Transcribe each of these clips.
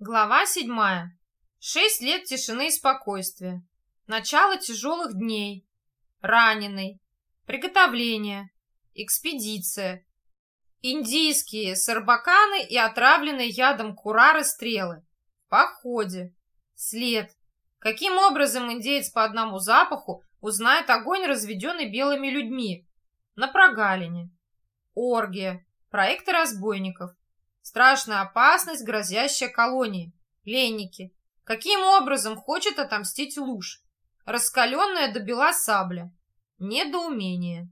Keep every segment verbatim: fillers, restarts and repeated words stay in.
Глава седьмая. Шесть лет тишины и спокойствия. Начало тяжелых дней. Раненый. Приготовление. Экспедиция. Индийские сарбаканы и отравленные ядом курары стрелы. В походе. След. Каким образом индеец по одному запаху узнает огонь, разведенный белыми людьми? На прогалине. Оргия. Проекты разбойников. Страшная опасность, грозящая колонии. Пленники. Каким образом хочет отомстить Луж? Раскаленная до бела сабля. Недоумение.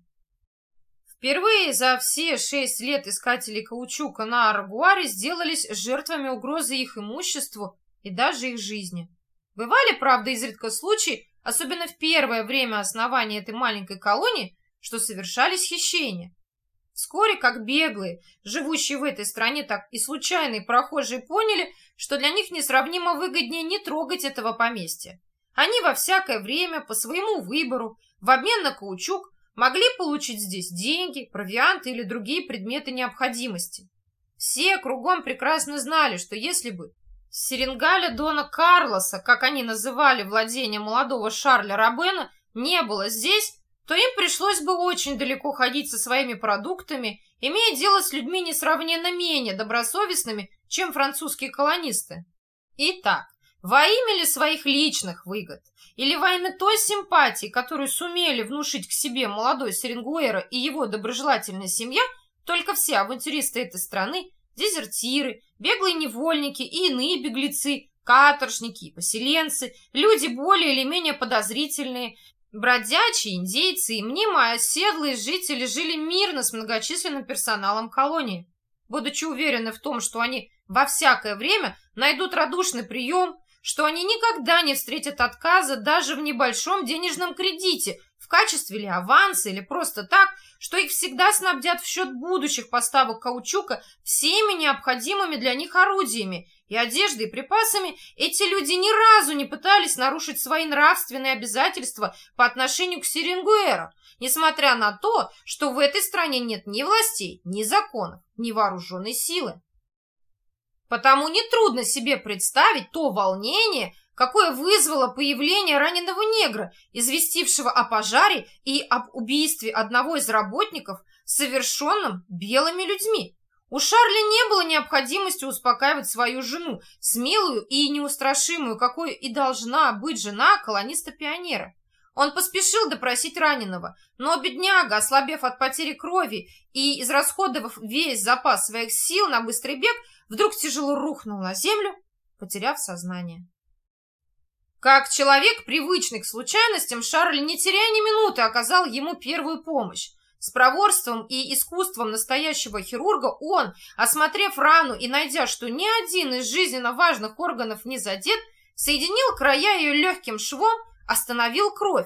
Впервые за все шесть лет искатели каучука на Арагуаре сделались жертвами угрозы их имуществу и даже их жизни. Бывали, правда, изредка случаи, особенно в первое время основания этой маленькой колонии, что совершались хищения. Вскоре, как беглые, живущие в этой стране, так и случайные прохожие поняли, что для них несравнимо выгоднее не трогать этого поместья. Они во всякое время, по своему выбору, в обмен на каучук, могли получить здесь деньги, провианты или другие предметы необходимости. Все кругом прекрасно знали, что если бы с Серенгаля Дона Карлоса, как они называли владение молодого Шарля Робена, не было здесь, то им пришлось бы очень далеко ходить со своими продуктами, имея дело с людьми несравненно менее добросовестными, чем французские колонисты. Итак, во имя ли своих личных выгод, или во имя той симпатии, которую сумели внушить к себе молодой Серенгуэра и его доброжелательная семья, только все авантюристы этой страны, дезертиры, беглые невольники и иные беглецы, каторжники и поселенцы, люди более или менее подозрительные, бродячие, индейцы и мнимо оседлые жители жили мирно с многочисленным персоналом колонии, будучи уверены в том, что они во всякое время найдут радушный прием, что они никогда не встретят отказа даже в небольшом денежном кредите в качестве ли аванса или просто так, что их всегда снабдят в счет будущих поставок каучука всеми необходимыми для них орудиями и одеждой и припасами. Эти люди ни разу не пытались нарушить свои нравственные обязательства по отношению к Серенгуэру, несмотря на то, что в этой стране нет ни властей, ни законов, ни вооруженной силы. Потому нетрудно себе представить то волнение, какое вызвало появление раненого негра, известившего о пожаре и об убийстве одного из работников, совершенном белыми людьми. У Шарля не было необходимости успокаивать свою жену, смелую и неустрашимую, какой и должна быть жена колониста-пионера. Он поспешил допросить раненого, но бедняга, ослабев от потери крови и израсходовав весь запас своих сил на быстрый бег, вдруг тяжело рухнул на землю, потеряв сознание. Как человек, привычный к случайностям, Шарль, не теряя ни минуты, оказал ему первую помощь. С проворством и искусством настоящего хирурга он, осмотрев рану и найдя, что ни один из жизненно важных органов не задет, соединил края ее легким швом, остановил кровь.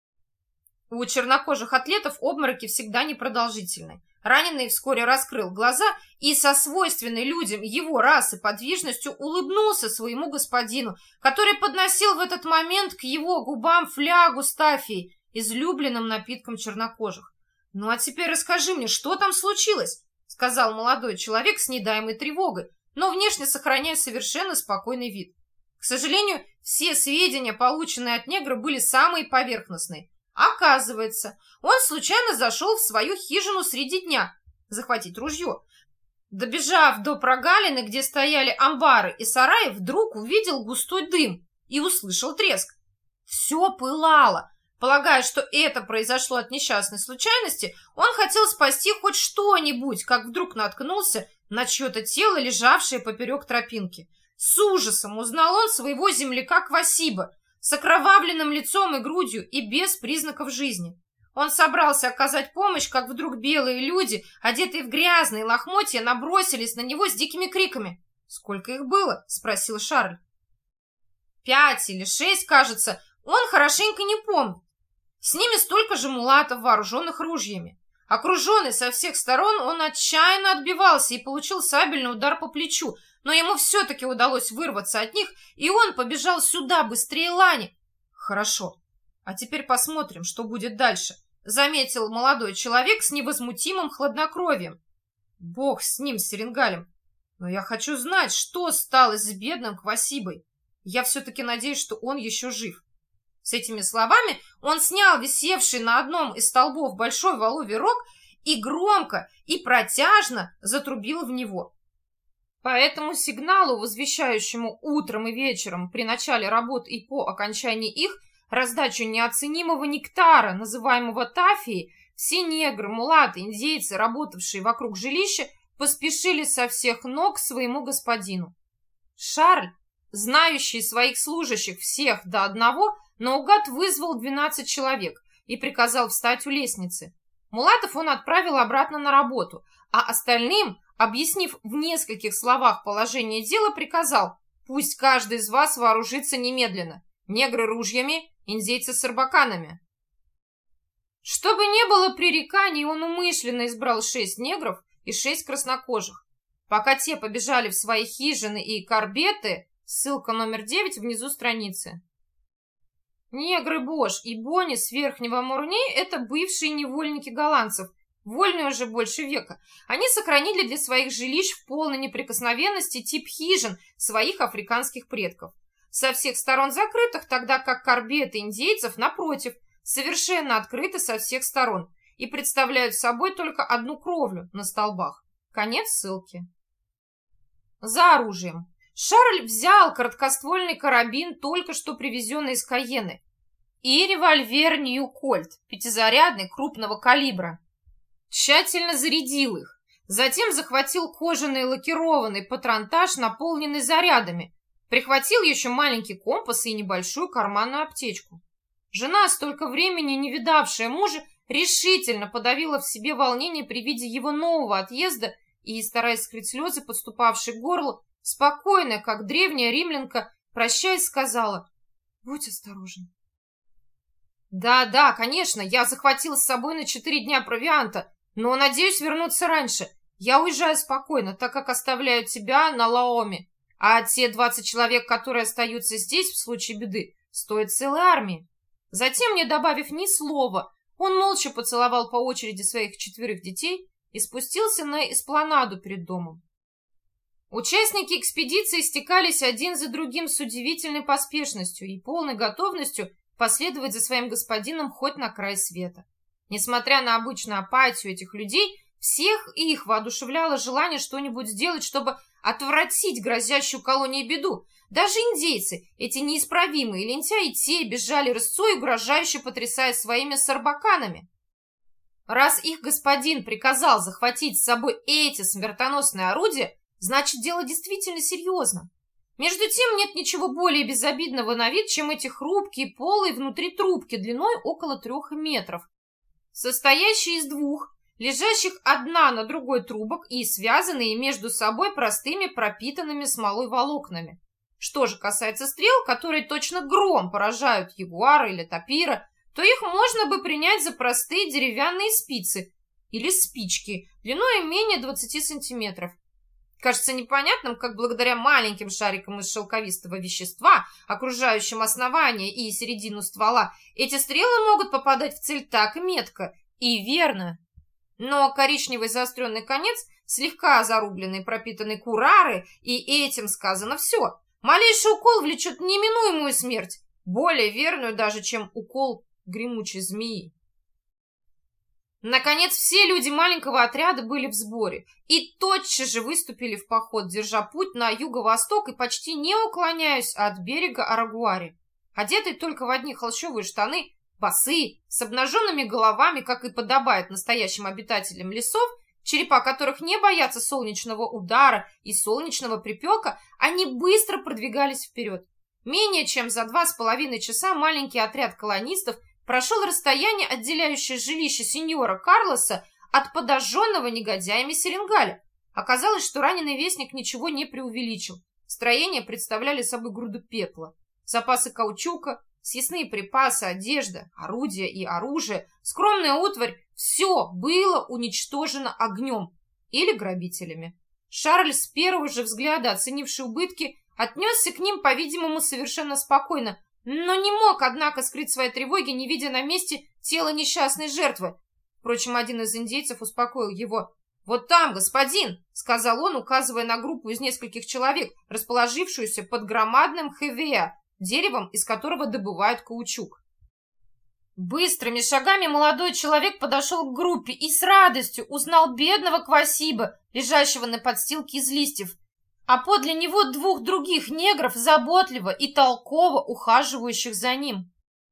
У чернокожих атлетов обмороки всегда непродолжительны. Раненый вскоре раскрыл глаза и со свойственной людям его расы подвижностью улыбнулся своему господину, который подносил в этот момент к его губам флягу с тафией, излюбленным напитком чернокожих. «Ну а теперь расскажи мне, что там случилось?» — сказал молодой человек с недаемой тревогой, но внешне сохраняя совершенно спокойный вид. К сожалению, все сведения, полученные от негра, были самые поверхностные. Оказывается, он случайно зашел в свою хижину среди дня захватить ружье. Добежав до прогалины, где стояли амбары и сараи, вдруг увидел густой дым и услышал треск. Все пылало. Полагая, что это произошло от несчастной случайности, он хотел спасти хоть что-нибудь, как вдруг наткнулся на чье-то тело, лежавшее поперек тропинки. С ужасом узнал он своего земляка Квасиба, с окровавленным лицом и грудью и без признаков жизни. Он собрался оказать помощь, как вдруг белые люди, одетые в грязные лохмотья, набросились на него с дикими криками. «Сколько их было?» — спросил Шарль. «Пять или шесть, кажется, он хорошенько не помнит. С ними столько же мулатов, вооруженных ружьями. Окруженный со всех сторон, он отчаянно отбивался и получил сабельный удар по плечу, но ему все-таки удалось вырваться от них, и он побежал сюда быстрее Лани. Хорошо, а теперь посмотрим, что будет дальше», — заметил молодой человек с невозмутимым хладнокровием. «Бог с ним, с Серенгалем. Но я хочу знать, что стало с бедным Квасибой. Я все-таки надеюсь, что он еще жив. С этими словами он снял висевший на одном из столбов большой воловий рог и громко и протяжно затрубил в него. По этому сигналу, возвещающему утром и вечером при начале работ и по окончании их раздачу неоценимого нектара, называемого тафией, все негры, мулаты, индейцы, работавшие вокруг жилища, поспешили со всех ног к своему господину. Шарль, знающий своих служащих всех до одного, наугад вызвал двенадцать человек и приказал встать у лестницы. Мулатов он отправил обратно на работу, а остальным, объяснив в нескольких словах положение дела, приказал: пусть каждый из вас вооружится немедленно. Негры ружьями, индейцы с сарбаканами. Чтобы не было пререканий, он умышленно избрал шесть негров и шесть краснокожих. Пока те побежали в свои хижины и корбеты, ссылка номер девять внизу страницы. Негры Бош и Бонни с Верхнего Мурни – это бывшие невольники голландцев, вольные уже больше века. Они сохранили для своих жилищ в полной неприкосновенности тип хижин своих африканских предков. Со всех сторон закрытых, тогда как корбеты индейцев, напротив, совершенно открыты со всех сторон и представляют собой только одну кровлю на столбах. Конец ссылки. За оружием. Шарль взял короткоствольный карабин, только что привезенный из Кайены, и револьвер Нью-Кольт, пятизарядный, крупного калибра. Тщательно зарядил их. Затем захватил кожаный лакированный патронтаж, наполненный зарядами. Прихватил еще маленький компас и небольшую карманную аптечку. Жена, столько времени не видавшая мужа, решительно подавила в себе волнение при виде его нового отъезда и, стараясь скрыть слезы, подступавшие к горлу, спокойно, как древняя римлянка, прощаясь, сказала: «Будь осторожен». «Да, да, конечно, я захватила с собой на четыре дня провианта, но надеюсь вернуться раньше. Я уезжаю спокойно, так как оставляю тебя на Лаоме, а те двадцать человек, которые остаются здесь в случае беды, стоят целой армии». Затем, не добавив ни слова, он молча поцеловал по очереди своих четверых детей и спустился на эспланаду перед домом. Участники экспедиции стекались один за другим с удивительной поспешностью и полной готовностью последовать за своим господином хоть на край света. Несмотря на обычную апатию этих людей, всех их воодушевляло желание что-нибудь сделать, чтобы отвратить грозящую колонии беду. Даже индейцы, эти неисправимые лентяи, те бежали рысцой, угрожающе потрясая своими сарбаканами. Раз их господин приказал захватить с собой эти смертоносные орудия, значит, дело действительно серьезно. Между тем, нет ничего более безобидного на вид, чем эти хрупкие полые внутри трубки длиной около трех метров, состоящие из двух, лежащих одна на другой трубок и связанные между собой простыми пропитанными смолой волокнами. Что же касается стрел, которые точно гром поражают ягуара или тапира, то их можно бы принять за простые деревянные спицы или спички длиной менее двадцати сантиметров. Кажется непонятным, как благодаря маленьким шарикам из шелковистого вещества, окружающим основание и середину ствола, эти стрелы могут попадать в цель так метко и верно. Но коричневый заостренный конец, слегка зарубленный, пропитанный курары, и этим сказано все. Малейший укол влечет неминуемую смерть, более верную даже, чем укол гремучей змеи. Наконец, все люди маленького отряда были в сборе и тотчас же выступили в поход, держа путь на юго-восток и почти не уклоняясь от берега Арагуари. Одетые только в одни холщовые штаны, босые, с обнаженными головами, как и подобает настоящим обитателям лесов, черепа которых не боятся солнечного удара и солнечного припека, они быстро продвигались вперед. Менее чем за два с половиной часа маленький отряд колонистов прошел расстояние, отделяющее жилище сеньора Карлоса от подожженного негодяями Серенгаля. Оказалось, что раненый вестник ничего не преувеличил. Строения представляли собой груду пепла. Запасы каучука, съестные припасы, одежда, орудия и оружие, скромная утварь – все было уничтожено огнем или грабителями. Шарль, с первого же взгляда оценивший убытки, отнесся к ним, по-видимому, совершенно спокойно, но не мог, однако, скрыть свои тревоги, не видя на месте тела несчастной жертвы. Впрочем, один из индейцев успокоил его. «Вот там, господин!» — сказал он, указывая на группу из нескольких человек, расположившуюся под громадным хевеа, деревом, из которого добывают каучук. Быстрыми шагами молодой человек подошел к группе и с радостью узнал бедного Квасиба, лежащего на подстилке из листьев, а подле него двух других негров, заботливо и толково ухаживающих за ним.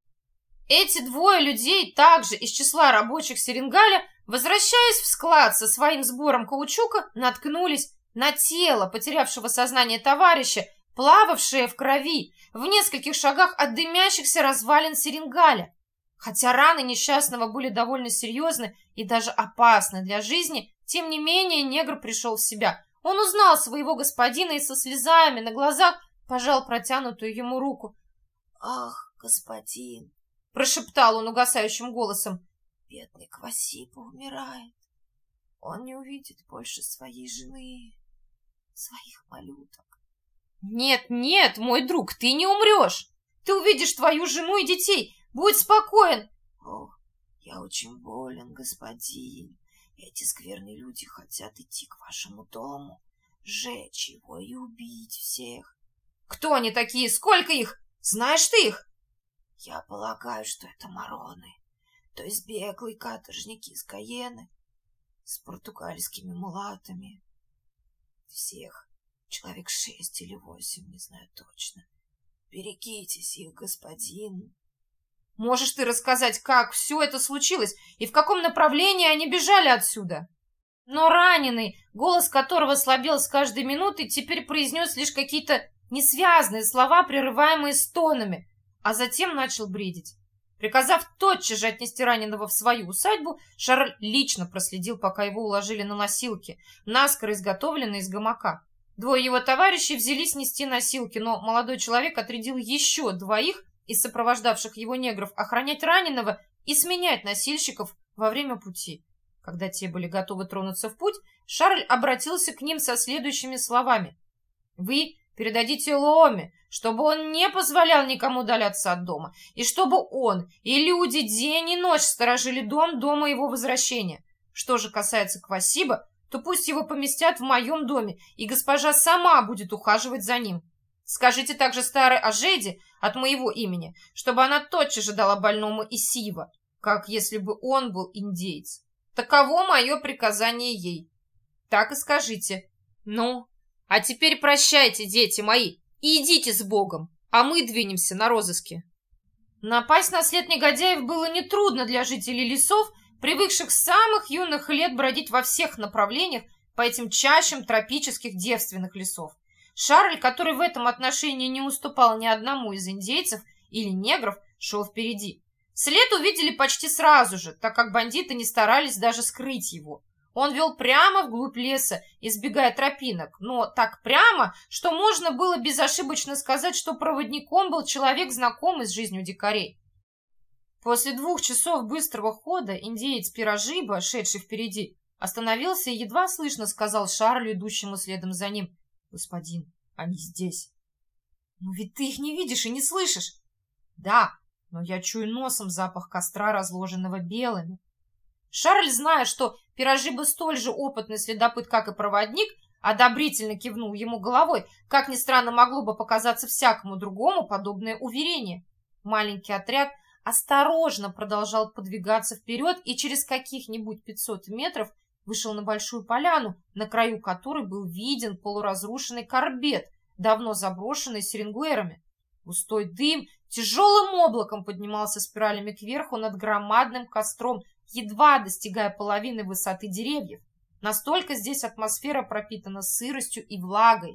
Эти двое людей, также из числа рабочих Серенгаля, возвращаясь в склад со своим сбором каучука, наткнулись на тело потерявшего сознание товарища, плававшее в крови в нескольких шагах от дымящихся развалин Серенгаля. Хотя раны несчастного были довольно серьезны и даже опасны для жизни, тем не менее негр пришел в себя. Он узнал своего господина и со слезами на глазах пожал протянутую ему руку. «Ах, господин!» — прошептал он угасающим голосом. «Бедный Квасиба умирает. Он не увидит больше своей жены, своих малюток». «Нет, нет, мой друг, ты не умрешь. Ты увидишь твою жену и детей. Будь спокоен!» «Ох, я очень болен, господин. Эти скверные люди хотят идти к вашему дому, сжечь его и убить всех». «Кто они такие? Сколько их? Знаешь ты их?» «Я полагаю, что это мароны, то есть беглые каторжники из Каены с португальскими мулатами. Всех человек шесть или восемь, не знаю точно. Берегитесь их, господин». «Можешь ты рассказать, как все это случилось и в каком направлении они бежали отсюда?» Но раненый, голос которого слабел с каждой минутой, теперь произнес лишь какие-то несвязные слова, прерываемые стонами, а затем начал бредить. Приказав тотчас же отнести раненого в свою усадьбу, Шарль лично проследил, пока его уложили на носилки, наскоро изготовленные из гамака. Двое его товарищей взялись нести носилки, но молодой человек отрядил еще двоих из сопровождавших его негров охранять раненого и сменять носильщиков во время пути. Когда те были готовы тронуться в путь, Шарль обратился к ним со следующими словами. «Вы передадите Лооме, чтобы он не позволял никому удаляться от дома, и чтобы он и люди день и ночь сторожили дом до моего возвращения. Что же касается Квасиба, то пусть его поместят в моем доме, и госпожа сама будет ухаживать за ним. Скажите также старой Ажеде от моего имени, чтобы она тотчас же дала больному Исива, как если бы он был индейец. Таково мое приказание ей. Так и скажите. Ну, а теперь прощайте, дети мои, и идите с Богом, а мы двинемся на розыски». Напасть на след негодяев было нетрудно для жителей лесов, привыкших с самых юных лет бродить во всех направлениях по этим чащам тропических девственных лесов. Шарль, который в этом отношении не уступал ни одному из индейцев или негров, шел впереди. След увидели почти сразу же, так как бандиты не старались даже скрыть его. Он вел прямо вглубь леса, избегая тропинок, но так прямо, что можно было безошибочно сказать, что проводником был человек, знакомый с жизнью дикарей. После двух часов быстрого хода индеец Пирожиба, шедший впереди, остановился и едва слышно сказал Шарлю, идущему следом за ним: «Господин, они здесь». «Но ведь ты их не видишь и не слышишь». «Да, но я чую носом запах костра, разложенного белыми». Шарль, зная, что Пирожиба столь же опытный следопыт, как и проводник, одобрительно кивнул ему головой. Как ни странно, могло бы показаться всякому другому подобное уверение. Маленький отряд осторожно продолжал подвигаться вперед и через каких-нибудь пятьсот метров вышел на большую поляну, на краю которой был виден полуразрушенный корбет, давно заброшенный серенгуэрами. Густой дым тяжелым облаком поднимался спиралями кверху над громадным костром, едва достигая половины высоты деревьев. Настолько здесь атмосфера пропитана сыростью и влагой.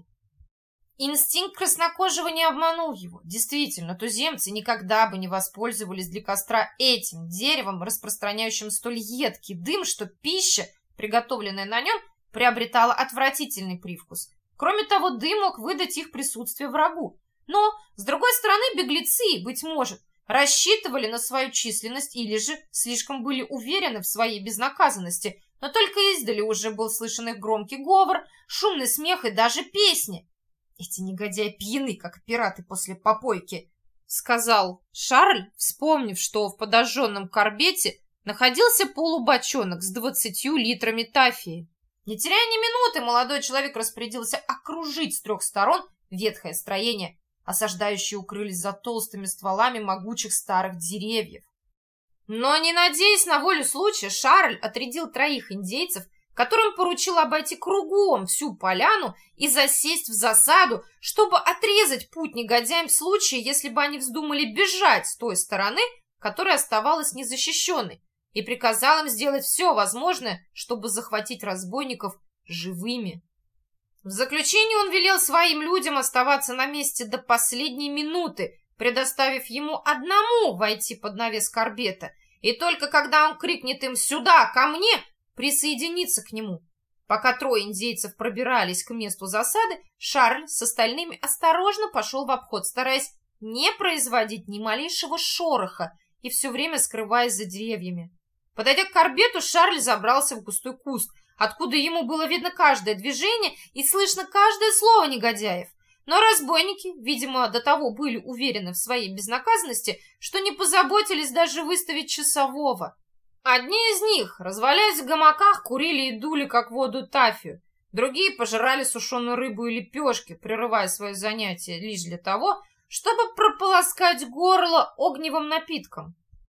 Инстинкт краснокожего не обманул его. Действительно, туземцы никогда бы не воспользовались для костра этим деревом, распространяющим столь едкий дым, что пища, приготовленная на нем, приобретала отвратительный привкус. Кроме того, дым мог выдать их присутствие врагу. Но, с другой стороны, беглецы, быть может, рассчитывали на свою численность или же слишком были уверены в своей безнаказанности, но только издали уже был слышен их громкий говор, шумный смех и даже песни. «Эти негодяи пьяны, как пираты после попойки», — сказал Шарль, вспомнив, что в подожженном корбете находился полубочонок с двадцатью литрами тафии. Не теряя ни минуты, молодой человек распорядился окружить с трех сторон ветхое строение. Осаждающие укрылись за толстыми стволами могучих старых деревьев. Но, не надеясь на волю случая, Шарль отрядил троих индейцев, которым поручил обойти кругом всю поляну и засесть в засаду, чтобы отрезать путь негодяям в случае, если бы они вздумали бежать с той стороны, которая оставалась незащищенной, и приказал им сделать все возможное, чтобы захватить разбойников живыми. В заключение он велел своим людям оставаться на месте до последней минуты, предоставив ему одному войти под навес корбета, и только когда он крикнет им «Сюда, ко мне!», присоединиться к нему. Пока трое индейцев пробирались к месту засады, Шарль с остальными осторожно пошел в обход, стараясь не производить ни малейшего шороха и все время скрываясь за деревьями. Подойдя к корбету, Шарль забрался в густой куст, откуда ему было видно каждое движение и слышно каждое слово негодяев. Но разбойники, видимо, до того были уверены в своей безнаказанности, что не позаботились даже выставить часового. Одни из них, развалясь в гамаках, курили и дули, как воду тафию. Другие пожирали сушеную рыбу и лепешки, прерывая свое занятие лишь для того, чтобы прополоскать горло огневым напитком.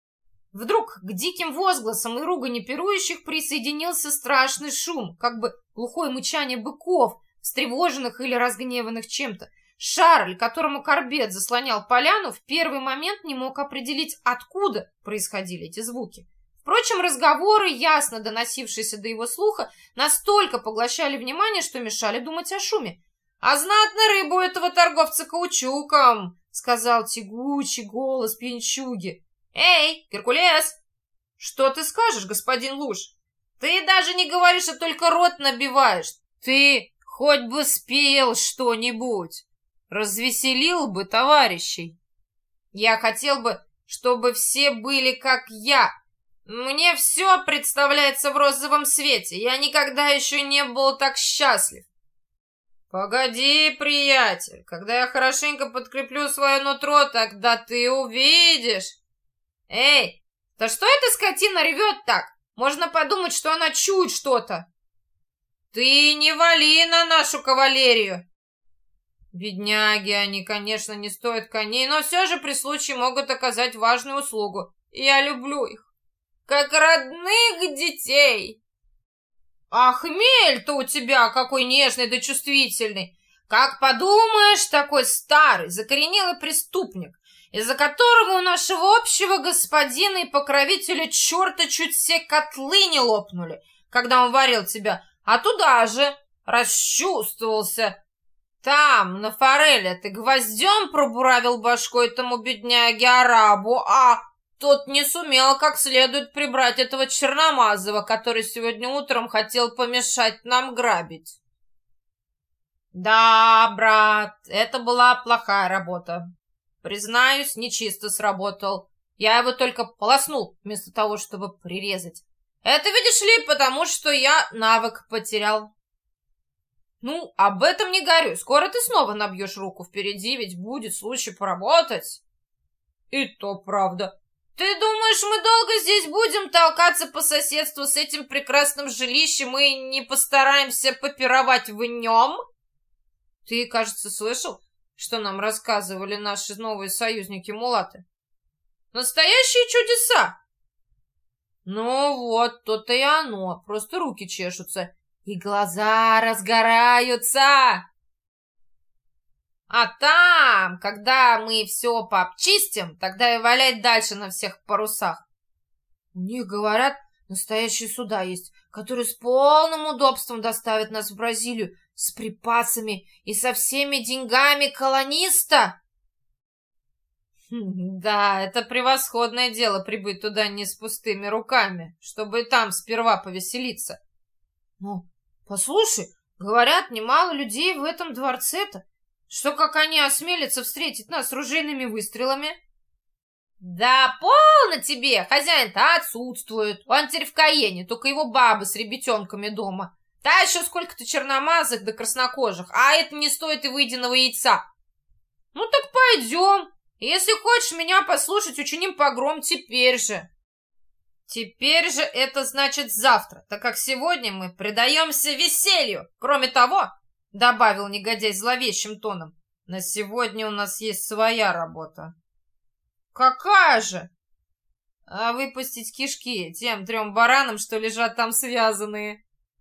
Вдруг к диким возгласам и ругани пирующих присоединился страшный шум, как бы глухое мычание быков, встревоженных или разгневанных чем-то. Шарль, которому корбет заслонял поляну, в первый момент не мог определить, откуда происходили эти звуки. Впрочем, разговоры, ясно доносившиеся до его слуха, настолько поглощали внимание, что мешали думать о шуме. «А знатно рыбу этого торговца каучуком!» — сказал тягучий голос пьянчуги. «Эй, Геркулес!» «Что ты скажешь, господин Луж? Ты даже не говоришь, а только рот набиваешь. Ты хоть бы спел что-нибудь, развеселил бы товарищей. Я хотел бы, чтобы все были как я. Мне все представляется в розовом свете. Я никогда еще не был так счастлив. Погоди, приятель, когда я хорошенько подкреплю свое нутро, тогда ты увидишь. Эй, да что эта скотина ревет так? Можно подумать, что она чует что-то. Ты не вали на нашу кавалерию. Бедняги, они, конечно, не стоят коней, но все же при случае могут оказать важную услугу. Я люблю их, как родных детей. Ах, хмель-то у тебя какой нежный да чувствительный. Как подумаешь, такой старый, закоренелый преступник, из-за которого у нашего общего господина и покровителя черта чуть все котлы не лопнули, когда он варил тебя, а туда же расчувствовался. Там, на форели, ты гвоздем пробуравил башку этому бедняге-арабу, а тот не сумел как следует прибрать этого черномазого, который сегодня утром хотел помешать нам грабить. Да, брат, это была плохая работа. Признаюсь, нечисто сработал. Я его только полоснул, вместо того, чтобы прирезать. Это, видишь ли, потому что я навык потерял. Ну, об этом не горюй. Скоро ты снова набьешь руку. Впереди ведь будет случай поработать. И то правда. Ты думаешь, мы долго здесь будем толкаться по соседству с этим прекрасным жилищем и не постараемся попировать в нем? Ты, кажется, слышал, что нам рассказывали наши новые союзники-мулаты? Настоящие чудеса! Ну вот, то-то и оно. Просто руки чешутся. И глаза разгораются. А там, когда мы все пообчистим, тогда и валять дальше на всех парусах. У них, говорят, настоящие суда есть, которые с полным удобством доставят нас в Бразилию с припасами и со всеми деньгами колониста. Да, это превосходное дело прибыть туда не с пустыми руками, чтобы и там сперва повеселиться. Ну, послушай, говорят, немало людей в этом дворце-то. Что, как они осмелятся встретить нас ружейными выстрелами? Да полно тебе! Хозяин-то отсутствует. Он теперь в Каене, только его бабы с ребятенками дома. Да еще сколько-то черномазых да краснокожих, а это не стоит и выеденного яйца. Ну так пойдем. Если хочешь меня послушать, учиним погром теперь же. Теперь же это значит завтра, так как сегодня мы предаемся веселью. Кроме того, добавил негодяй зловещим тоном, на сегодня у нас есть своя работа. Какая же? А выпустить кишки тем трем баранам, что лежат там связанные.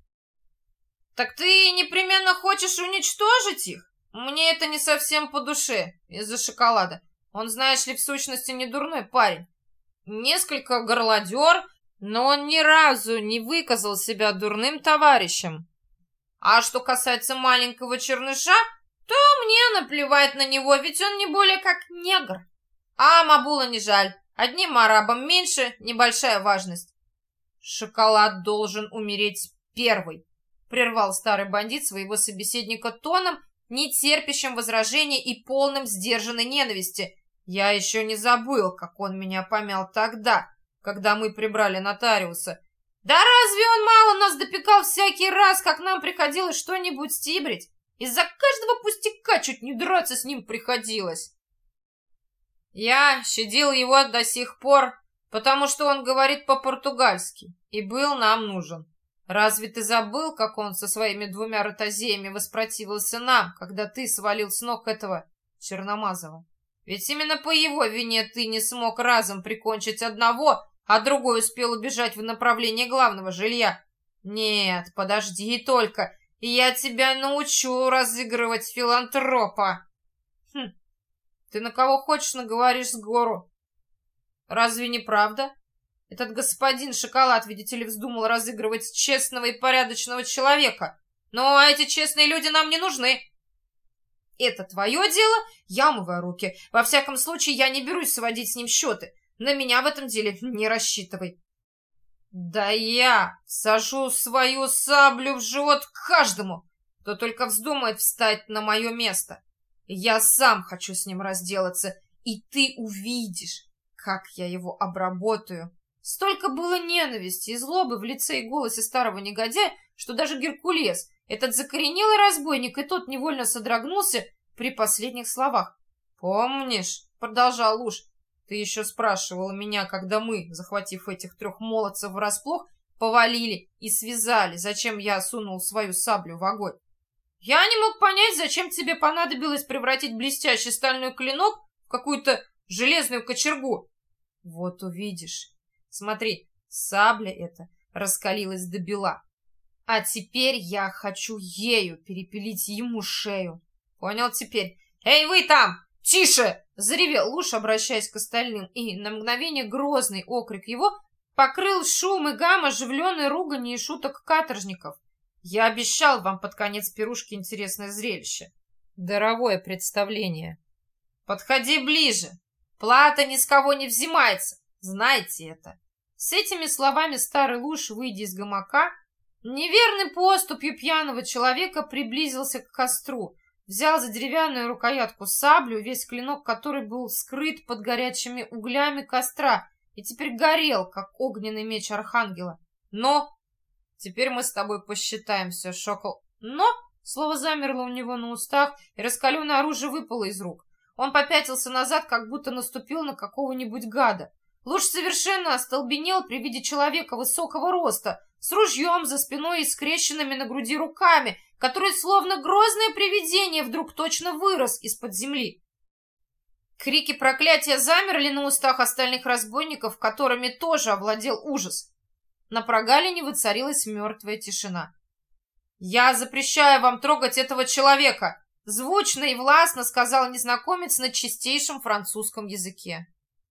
Так ты непременно хочешь уничтожить их? Мне это не совсем по душе, из-за шоколада. Он, знаешь ли, в сущности не дурной парень. Несколько горлодер, но он ни разу не выказал себя дурным товарищем. А что касается маленького черныша, то мне наплевать на него, ведь он не более как негр. А Мабула не жаль, одним арабам меньше, небольшая важность. Шоколад должен умереть первый, прервал старый бандит своего собеседника тоном, не терпящим возражений и полным сдержанной ненависти. Я еще не забыл, как он меня помял тогда, когда мы прибрали нотариуса. Да разве он мало нас допекал всякий раз, как нам приходилось что-нибудь стибрить? Из-за каждого пустяка чуть не драться с ним приходилось. Я щадил его до сих пор, потому что он говорит по-португальски и был нам нужен. Разве ты забыл, как он со своими двумя ротозеями воспротивился нам, когда ты свалил с ног этого Черномазова? Ведь именно по его вине ты не смог разом прикончить одного, а другой успел убежать в направлении главного жилья. Нет, подожди только, и я тебя научу разыгрывать филантропа. Хм, ты на кого хочешь наговоришь с гору? Разве не правда? Этот господин Шоколад, видите ли, вздумал разыгрывать честного и порядочного человека. Но эти честные люди нам не нужны. Это твое дело, я умываю руки. Во всяком случае, я не берусь сводить с ним счеты. На меня в этом деле не рассчитывай. Да я сажу свою саблю в живот каждому, кто только вздумает встать на мое место. Я сам хочу с ним разделаться, и ты увидишь, как я его обработаю. Столько было ненависти и злобы в лице и голосе старого негодяя, что даже Геркулес, этот закоренелый разбойник, и тот невольно содрогнулся при последних словах. «Помнишь?» — продолжал Луж. «Ты еще спрашивала меня, когда мы, захватив этих трех молодцев врасплох, повалили и связали, зачем я сунул свою саблю в огонь. Я не мог понять, зачем тебе понадобилось превратить блестящий стальной клинок в какую-то железную кочергу. Вот увидишь. Смотри, сабля эта раскалилась до бела. А теперь я хочу ею перепилить ему шею. Понял теперь? Эй, вы там! Тише! Заревел Луж, обращаясь к остальным, и на мгновение грозный окрик его покрыл шум и гам оживленной ругани и шуток каторжников. Я обещал вам под конец пирушки интересное зрелище. Даровое представление. Подходи ближе. Плата ни с кого не взимается. Знайте это. С этими словами старый Луж, выйдя из гамака, неверной поступью пьяного человека приблизился к костру, взял за деревянную рукоятку саблю, весь клинок которой был скрыт под горячими углями костра и теперь горел, как огненный меч архангела. Но... Теперь мы с тобой посчитаемся, Шокол. Но... Слово замерло у него на устах, и раскаленное оружие выпало из рук. Он попятился назад, как будто наступил на какого-нибудь гада. Луж совершенно остолбенел при виде человека высокого роста, с ружьем за спиной и скрещенными на груди руками, который, словно грозное привидение, вдруг точно вырос из-под земли. Крики проклятия замерли на устах остальных разбойников, которыми тоже овладел ужас. На прогалине воцарилась мертвая тишина. «Я запрещаю вам трогать этого человека!» — звучно и властно сказал незнакомец на чистейшем французском языке.